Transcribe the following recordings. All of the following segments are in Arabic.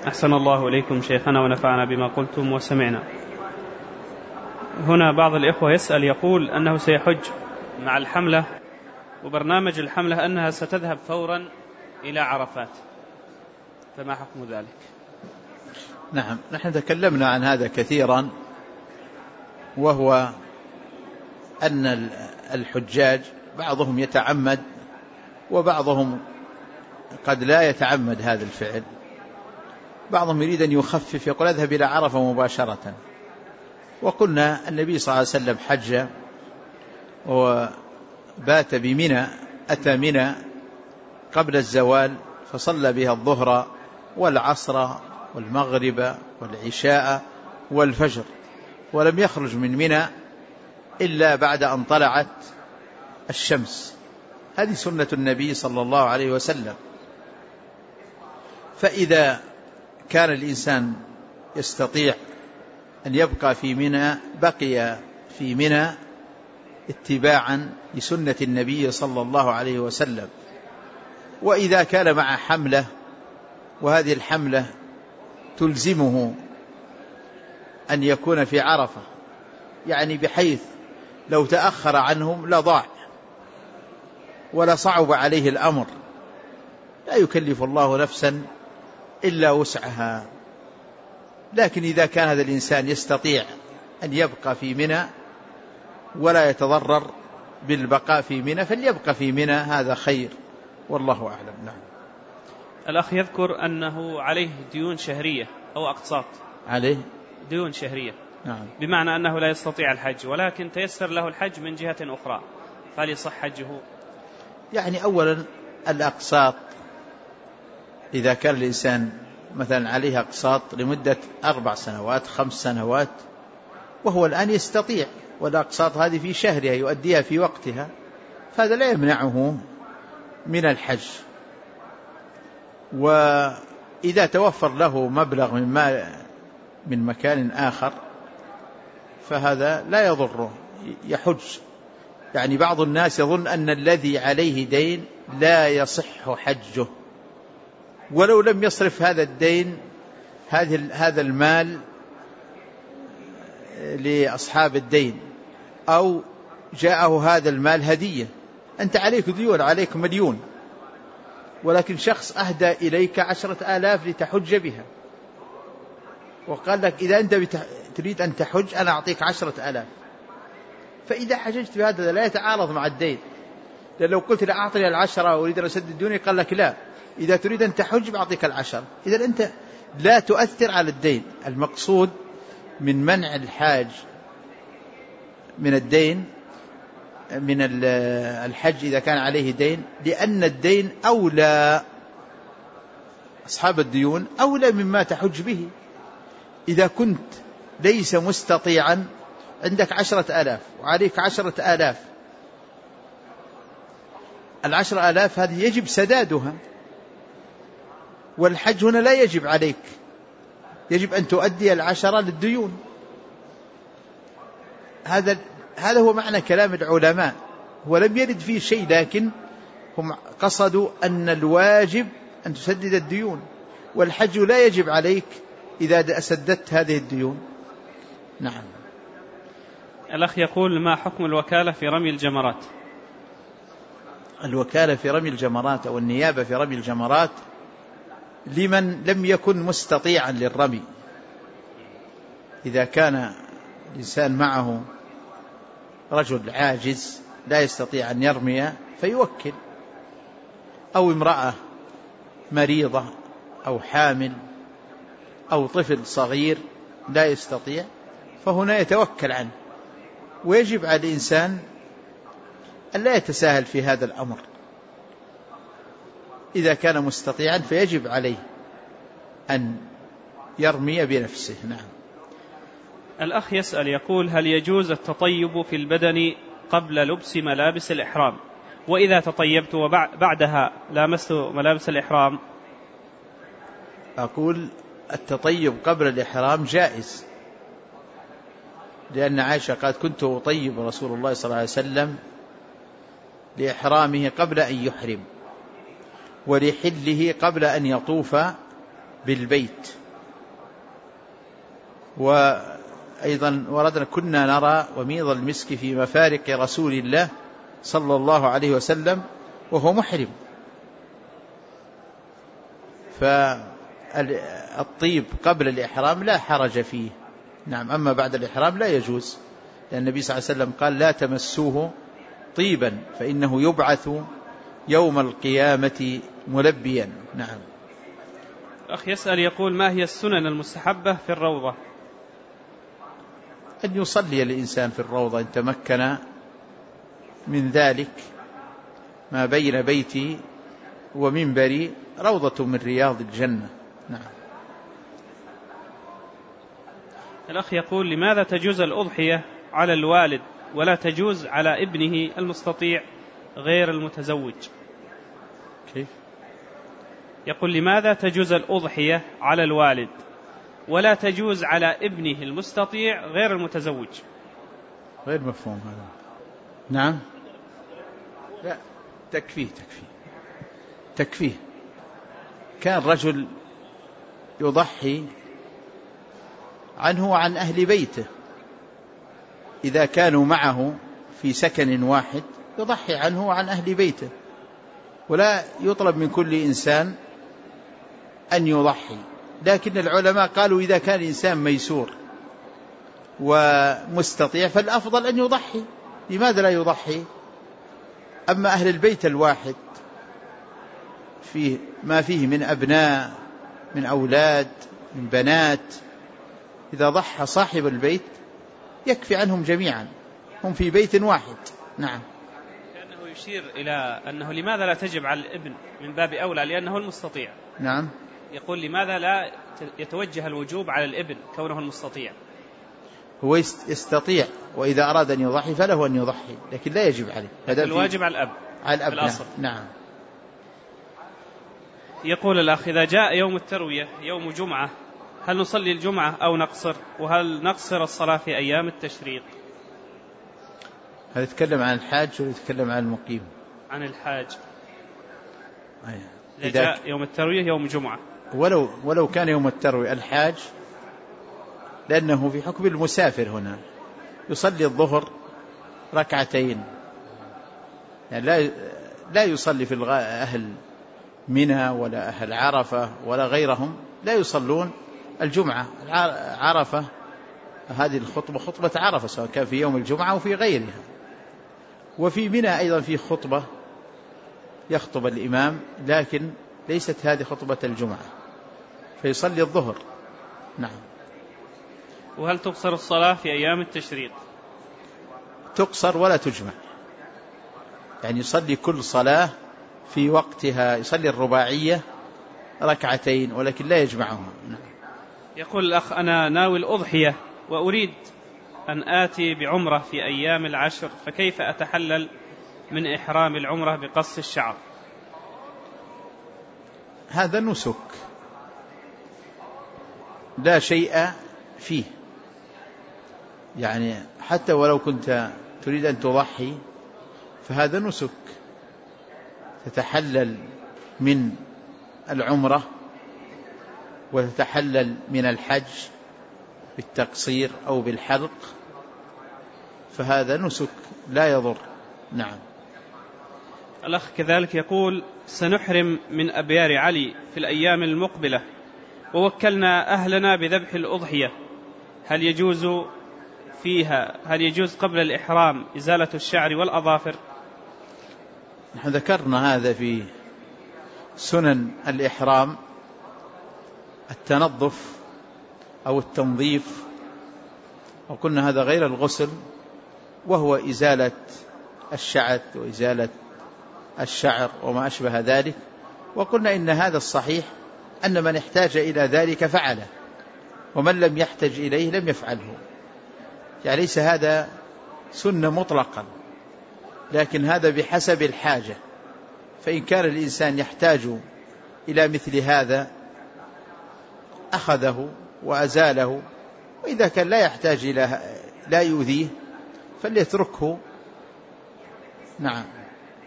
أحسن الله إليكم شيخنا ونفعنا بما قلتم وسمعنا. هنا بعض الإخوة يسأل يقول أنه سيحج مع الحملة، وبرنامج الحملة أنها ستذهب فورا إلى عرفات، فما حكم ذلك؟ نعم، نحن تكلمنا عن هذا كثيرا، وهو أن الحجاج بعضهم يتعمد وبعضهم قد لا يتعمد هذا الفعل. بعضهم يريد أن يخفف، يقول أذهب إلى عرفة مباشرة. وقلنا النبي صلى الله عليه وسلم حج وبات بمنى، أتى منى قبل الزوال فصلى بها الظهر والعصر والمغرب والعشاء والفجر، ولم يخرج من منى إلا بعد أن طلعت الشمس. هذه سنة النبي صلى الله عليه وسلم. فإذا كان الإنسان يستطيع أن يبقى في منى بقي في منى اتباعا لسنة النبي صلى الله عليه وسلم. وإذا كان مع حملة وهذه الحملة تلزمه أن يكون في عرفة، يعني بحيث لو تأخر عنهم لضاع ولا صعب عليه الأمر، لا يكلف الله نفسا إلا وسعها. لكن إذا كان هذا الإنسان يستطيع أن يبقى في منى ولا يتضرر بالبقاء في منى فليبقى في منى، هذا خير، والله أعلم. نعم. الأخ يذكر أنه عليه ديون شهرية أو أقساط، عليه ديون شهرية، نعم، بمعنى أنه لا يستطيع الحج، ولكن تيسر له الحج من جهة أخرى، فهل يصح حجه؟ يعني أولا الأقساط، إذا كان الإنسان مثلا عليه أقساط لمدة 4 سنوات 5 سنوات وهو الآن يستطيع، والأقساط هذه في شهرها يؤديها في وقتها، فهذا لا يمنعه من الحج. وإذا توفر له مبلغ من مكان آخر فهذا لا يضره، يحج. يعني بعض الناس يظن أن الذي عليه دين لا يصح حجه ولو لم يصرف هذا الدين، هذا المال لأصحاب الدين، أو جاءه هذا المال هدية. أنت عليك ديون، عليك مليون، ولكن شخص أهدى إليك 10,000 لتحج بها، وقال لك إذا أنت تريد أن تحج أنا أعطيك 10,000. فإذا حججت بهذا لا يتعارض مع الدين، لأن لو قلت لا أعطني 10 وأريد أن أسدد ديوني قال لك لا، إذا تريد أن تحج بعطيك 10. إذا أنت لا تؤثر على الدين. المقصود من منع الحاج من الدين من الحج إذا كان عليه دين، لأن الدين أولى، أصحاب الديون أولى مما تحج به. إذا كنت ليس مستطيعا عندك 10,000 وعليك 10,000، 10,000 هذه يجب سدادها، والحج هنا لا يجب عليك، يجب أن تؤدي 10 للديون. هذا هو معنى كلام العلماء، ولم يرد فيه شيء، لكن هم قصدوا أن الواجب أن تسدد الديون، والحج لا يجب عليك إذا سددت هذه الديون. نعم. الأخ يقول ما حكم الوكالة في رمي الجمرات؟ الوكالة في رمي الجمرات أو النيابة في رمي الجمرات لمن لم يكن مستطيعا للرمي. إذا كان الإنسان معه رجل عاجز لا يستطيع أن يرمي فيوكل، أو امرأة مريضة أو حامل أو طفل صغير لا يستطيع، فهنا يتوكل عنه. ويجب على الإنسان أن لا يتساهل في هذا الأمر، إذا كان مستطيعا فيجب عليه أن يرمي بنفسه. نعم. الأخ يسأل يقول هل يجوز التطيب في البدن قبل لبس ملابس الإحرام؟ وإذا تطيبت وبعدها لامست ملابس الإحرام؟ أقول التطيب قبل الإحرام جائز، لأن عائشة قالت كنت أطيب رسول الله صلى الله عليه وسلم لإحرامه قبل أن يحرم، ولحله قبل أن يطوف بالبيت. وأيضا وردنا كنا نرى وميض المسك في مفارق رسول الله صلى الله عليه وسلم وهو محرم. فالطيب قبل الإحرام لا حرج فيه، نعم. أما بعد الإحرام لا يجوز، لأن النبي صلى الله عليه وسلم قال لا تمسوه طيبا فإنه يبعث يوم القيامة ملبيا. نعم. الأخ يسأل يقول ما هي السنن المستحبة في الروضة؟ أن يصلي الإنسان في الروضة إن تمكن من ذلك. ما بين بيتي ومنبري روضة من رياض الجنة. نعم. الأخ يقول لماذا تجوز الأضحية على الوالد ولا تجوز على ابنه المستطيع غير المتزوج؟ كيف؟ يقول لماذا تجوز الأضحية على الوالد ولا تجوز على ابنه المستطيع غير المتزوج؟ غير مفهوم هذا. نعم. لا تكفيه. كان رجل يضحي عنه وعن أهل بيته إذا كانوا معه في سكن واحد، يضحي عنه وعن أهل بيته، ولا يطلب من كل إنسان أن يضحي. لكن العلماء قالوا إذا كان الإنسان ميسور ومستطيع فالأفضل أن يضحي. لماذا لا يضحي؟ أما أهل البيت الواحد فيه ما فيه من أبناء، من أولاد، من بنات، إذا ضحى صاحب البيت يكفي عنهم جميعا، هم في بيت واحد. نعم. كأنه يشير إلى أنه لماذا لا تجب على الابن من باب أولى لأنه المستطيع. نعم. يقول لماذا لا يتوجه الوجوب على الابن كونه المستطيع؟ هو يستطيع، وإذا أراد أن يضحي فله أن يضحي، لكن لا يجب عليه. هذا الواجب على الأب. على الأب. الأصل. نعم. يقول الأخ إذا جاء يوم التروية يوم جمعة هل نصلي الجمعة أو نقصر؟ وهل نقصر الصلاة في أيام التشريق؟ هل يتكلم عن الحاج ولا يتكلم عن المقيم؟ عن الحاج. إذا جاء يوم التروية يوم جمعة، ولو كان يوم التروية الحاج، لأنه في حكم المسافر هنا يصلي الظهر ركعتين، يعني لا يصلي في أهل منى ولا أهل عرفة ولا غيرهم لا يصلون الجمعة. عرفة هذه الخطبة خطبة عرفة سواء كان في يوم الجمعة أو في غيرها. وفي منى أيضا في خطبة يخطب الإمام، لكن ليست هذه خطبة الجمعة، فيصلي الظهر. نعم. وهل تقصر الصلاة في أيام التشريق؟ تقصر ولا تجمع، يعني يصلي كل صلاة في وقتها، يصلي الرباعية ركعتين ولكن لا يجمعها. نعم. يقول الأخ أنا ناوي الأضحية وأريد أن آتي بعمرة في أيام العشر، فكيف أتحلل من إحرام العمرة بقص الشعر؟ هذا نسك لا شيء فيه، يعني حتى ولو كنت تريد أن تضحي فهذا نسك، تتحلل من العمرة وتتحلل من الحج بالتقصير أو بالحلق، فهذا نسك لا يضر. نعم. الأخ كذلك يقول سنحرم من أبيار علي في الأيام المقبلة ووكلنا أهلنا بذبح الأضحية، هل يجوز قبل الإحرام إزالة الشعر والأظافر؟ نحن ذكرنا هذا في سنن الإحرام، التنظف أو التنظيف، وقلنا هذا غير الغسل، وهو إزالة الشعث وإزالة الشعر وما أشبه ذلك. وقلنا إن هذا الصحيح أن من احتاج إلى ذلك فعله، ومن لم يحتج إليه لم يفعله، يعني ليس هذا سنة مطلقا، لكن هذا بحسب الحاجة. فإن كان الإنسان يحتاج إلى مثل هذا أخذه وأزاله، وإذا كان لا يحتاج إلى لا يؤذيه فليتركه. نعم.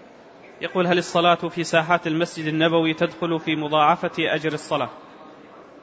يقول هل الصلاة في ساحات المسجد النبوي تدخل في مضاعفة أجر الصلاة؟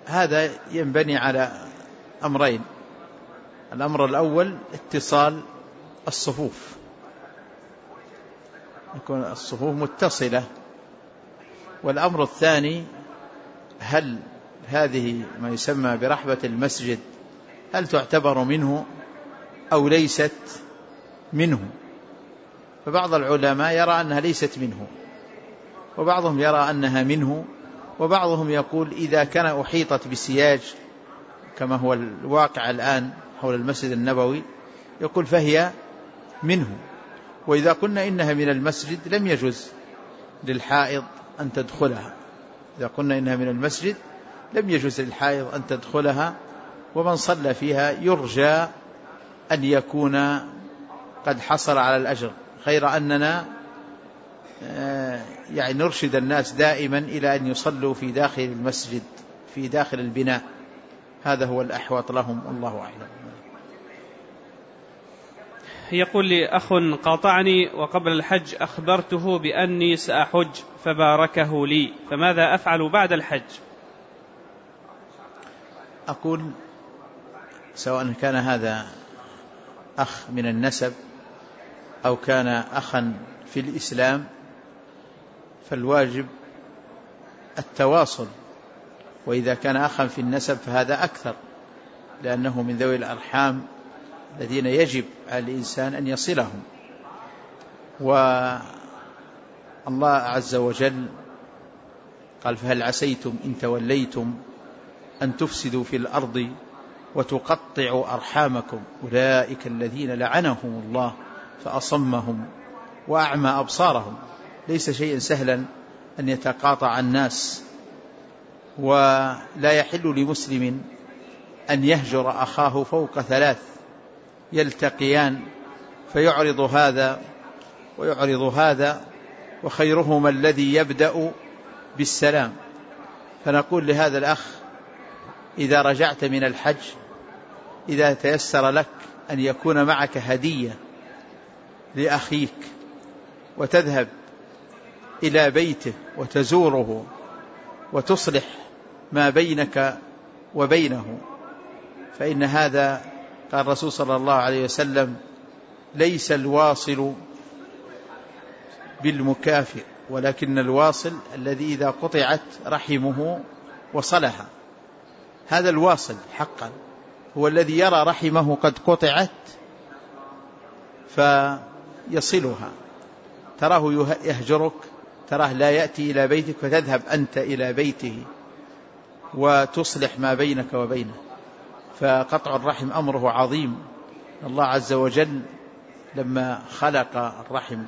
هذا ينبني على أمرين. الأمر الأول اتصال الصفوف، يكون الصفوف متصلة. والأمر الثاني هل هذه ما يسمى برحبة المسجد هل تعتبر منه أو ليست منه؟ فبعض العلماء يرى أنها ليست منه، وبعضهم يرى أنها منه، وبعضهم يقول إذا كان أحيطت بسياج كما هو الواقع الآن حول المسجد النبوي يقول فهي منه. وإذا قلنا إنها من المسجد لم يجوز للحائض أن تدخلها، إذا قلنا إنها من المسجد لم يجوز للحائض أن تدخلها، ومن صلى فيها يرجى أن يكون قد حصل على الأجر، غير أننا يعني نرشد الناس دائما إلى أن يصلوا في داخل المسجد في داخل البناء، هذا هو الأحوط لهم، الله أعلم. يقول لي أخ قاطعني وقبل الحج أخبرته بأني سأحج فباركه لي، فماذا أفعل بعد الحج؟ أقول سواء كان هذا أخ من النسب أو كان أخا في الإسلام فالواجب التواصل، وإذا كان أخا في النسب فهذا أكثر، لأنه من ذوي الأرحام الذين يجب على الإنسان أن يصلهم. والله عز وجل قال فهل عسيتم إن توليتم أن تفسدوا في الأرض وتقطعوا أرحامكم أولئك الذين لعنهم الله فأصمهم وأعمى أبصارهم. ليس شيئا سهلا أن يتقاطع الناس، ولا يحل لمسلم أن يهجر أخاه فوق 3 يلتقيان فيعرض هذا ويعرض هذا، وخيرهما الذي يبدأ بالسلام. فنقول لهذا الأخ إذا رجعت من الحج إذا تيسر لك أن يكون معك هدية لأخيك وتذهب إلى بيته وتزوره وتصلح ما بينك وبينه، فإن هذا قال الرسول صلى الله عليه وسلم ليس الواصل بالمكافئ ولكن الواصل الذي إذا قطعت رحمه وصلها. هذا الواصل حقا هو الذي يرى رحمه قد قطعت فيصلها. تراه يهجرك، تراه لا يأتي إلى بيتك، فتذهب أنت إلى بيته وتصلح ما بينك وبينه. فقطع الرحم أمره عظيم. الله عز وجل لما خلق الرحم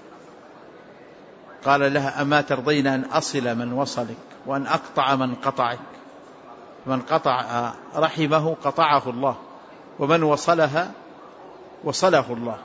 قال لها أما ترضين أن أصل من وصلك وأن أقطع من قطعك؟ من قطع رحمه قطعه الله، ومن وصلها وصله الله.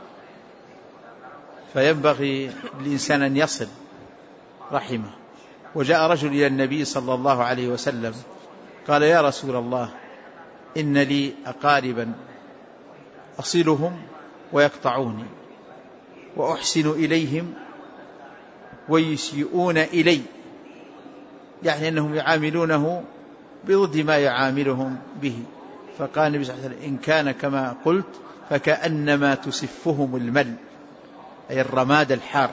فينبغي للإنسان أن يصل رحمه. وجاء رجل إلى النبي صلى الله عليه وسلم قال يا رسول الله إن لي أقاربا أصلهم ويقطعوني وأحسن إليهم ويسيئون إلي، يعني أنهم يعاملونه بضد ما يعاملهم به. فقال النبي صلى الله عليه وسلم إن كان كما قلت فكأنما تسفهم المل، أي الرماد الحار.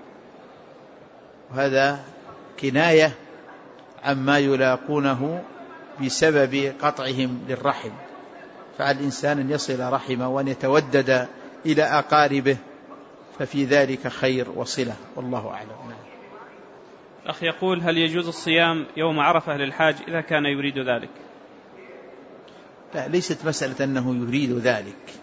وهذا كناية عما يلاقونه بسبب قطعهم للرحم. فعلى الإنسان أن يصل رحمه وأن يتودد إلى أقاربه، ففي ذلك خير وصلة، والله أعلم. أخي يقول هل يجوز الصيام يوم عرفة للحاج إذا كان يريد ذلك؟ لا، ليست مسألة أنه يريد ذلك.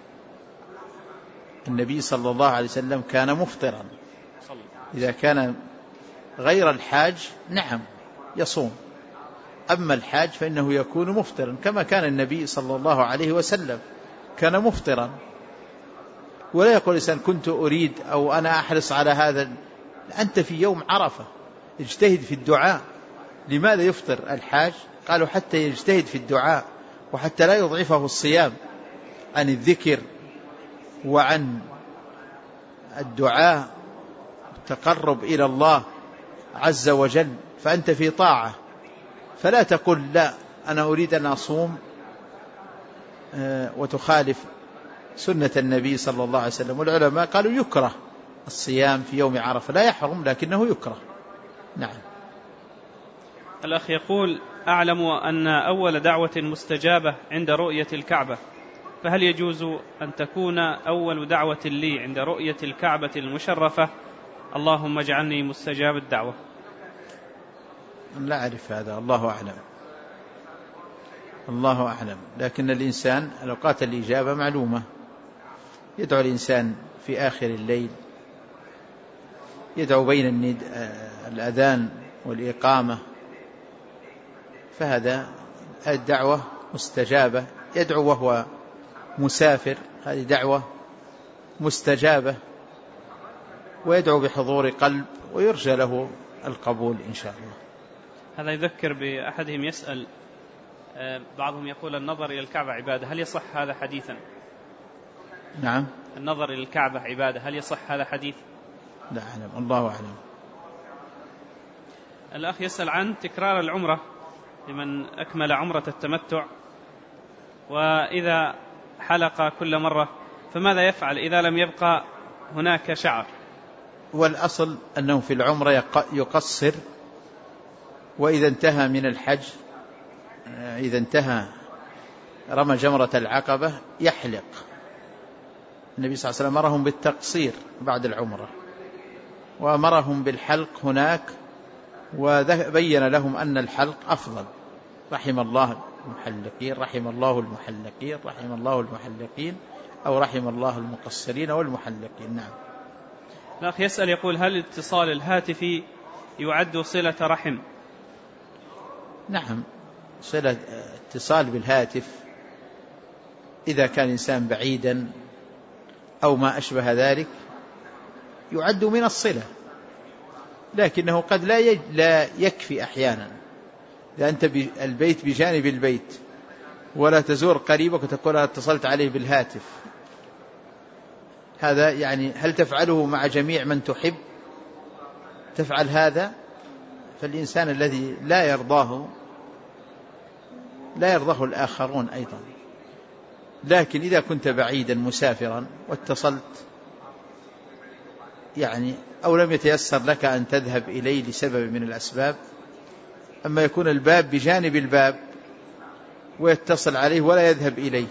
النبي صلى الله عليه وسلم كان مفطرا. إذا كان غير الحاج نعم يصوم، أما الحاج فإنه يكون مفطرا كما كان النبي صلى الله عليه وسلم كان مفطرا. ولا يقول إنسان كنت أريد أو أنا أحرص على هذا. أنت في يوم عرفة اجتهد في الدعاء. لماذا يفطر الحاج؟ قالوا حتى يجتهد في الدعاء وحتى لا يضعفه الصيام عن الذكر وعن الدعاء التقرب إلى الله عز وجل. فأنت في طاعة، فلا تقول لا أنا أريد أن أصوم وتخالف سنة النبي صلى الله عليه وسلم، والعلماء قالوا يكره الصيام في يوم عرفة، لا يحرم لكنه يكره. نعم. الأخ يقول: أعلم أن أول دعوة مستجابة عند رؤية الكعبة، فهل يجوز أن تكون أول دعوة لي عند رؤية الكعبة المشرفة اللهم اجعلني مستجاب الدعوة؟ لا أعرف هذا، الله أعلم، الله أعلم. لكن الإنسان الأوقات الإجابة معلومة، يدعو الإنسان في آخر الليل، يدعو بين الأذان والإقامة، فهذا الدعوة مستجابة. يدعو وهو مسافر، هذه دعوة مستجابة، ويدعو بحضور قلب ويرجى له القبول إن شاء الله. هذا يذكر بأحدهم يسأل، بعضهم يقول النظر إلى الكعبة عبادة، هل يصح هذا حديثا؟ نعم. النظر إلى الكعبة عبادة، هل يصح هذا حديث؟ لا أعلم، الله أعلم. الأخ يسأل عن تكرار العمرة لمن أكمل عمرة التمتع، وإذا حلق كل مرة فماذا يفعل إذا لم يبقى هناك شعر؟ والأصل أنه في العمرة يقصر، وإذا انتهى من الحج، إذا انتهى رمى جمرة العقبة يحلق. النبي صلى الله عليه وسلم أمرهم بالتقصير بعد العمرة، وأمرهم بالحلق هناك، وبين لهم أن الحلق أفضل. رحم الله المحلقين، رحم الله المحلقين، رحم الله المحلقين، أو رحم الله المقصرين والمحلقين. نعم. الأخ يسأل يقول: هل اتصال الهاتف يعد صلة رحم؟ نعم، صلة اتصال بالهاتف إذا كان الإنسان بعيدا أو ما أشبه ذلك يعد من الصلة، لكنه قد لا يكفي أحيانا. إذا أنت البيت بجانب البيت ولا تزور قريبك وتقول أنا اتصلت عليه بالهاتف، هذا يعني هل تفعله مع جميع من تحب؟ تفعل هذا؟ فالإنسان الذي لا يرضاه الآخرون أيضا. لكن إذا كنت بعيدا مسافرا واتصلت يعني أو لم يتيسر لك أن تذهب إليه لسبب من الأسباب، أما يكون الباب بجانب الباب ويتصل عليه ولا يذهب إليه،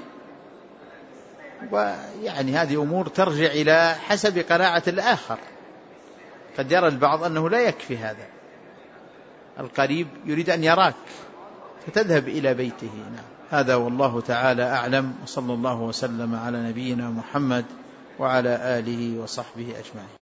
ويعني هذه أمور ترجع إلى حسب قناعة الآخر. قد يرى البعض أنه لا يكفي هذا، القريب يريد أن يراك فتذهب إلى بيته. نعم. هذا والله تعالى أعلم، وصلى الله وسلم على نبينا محمد وعلى آله وصحبه أجمعين.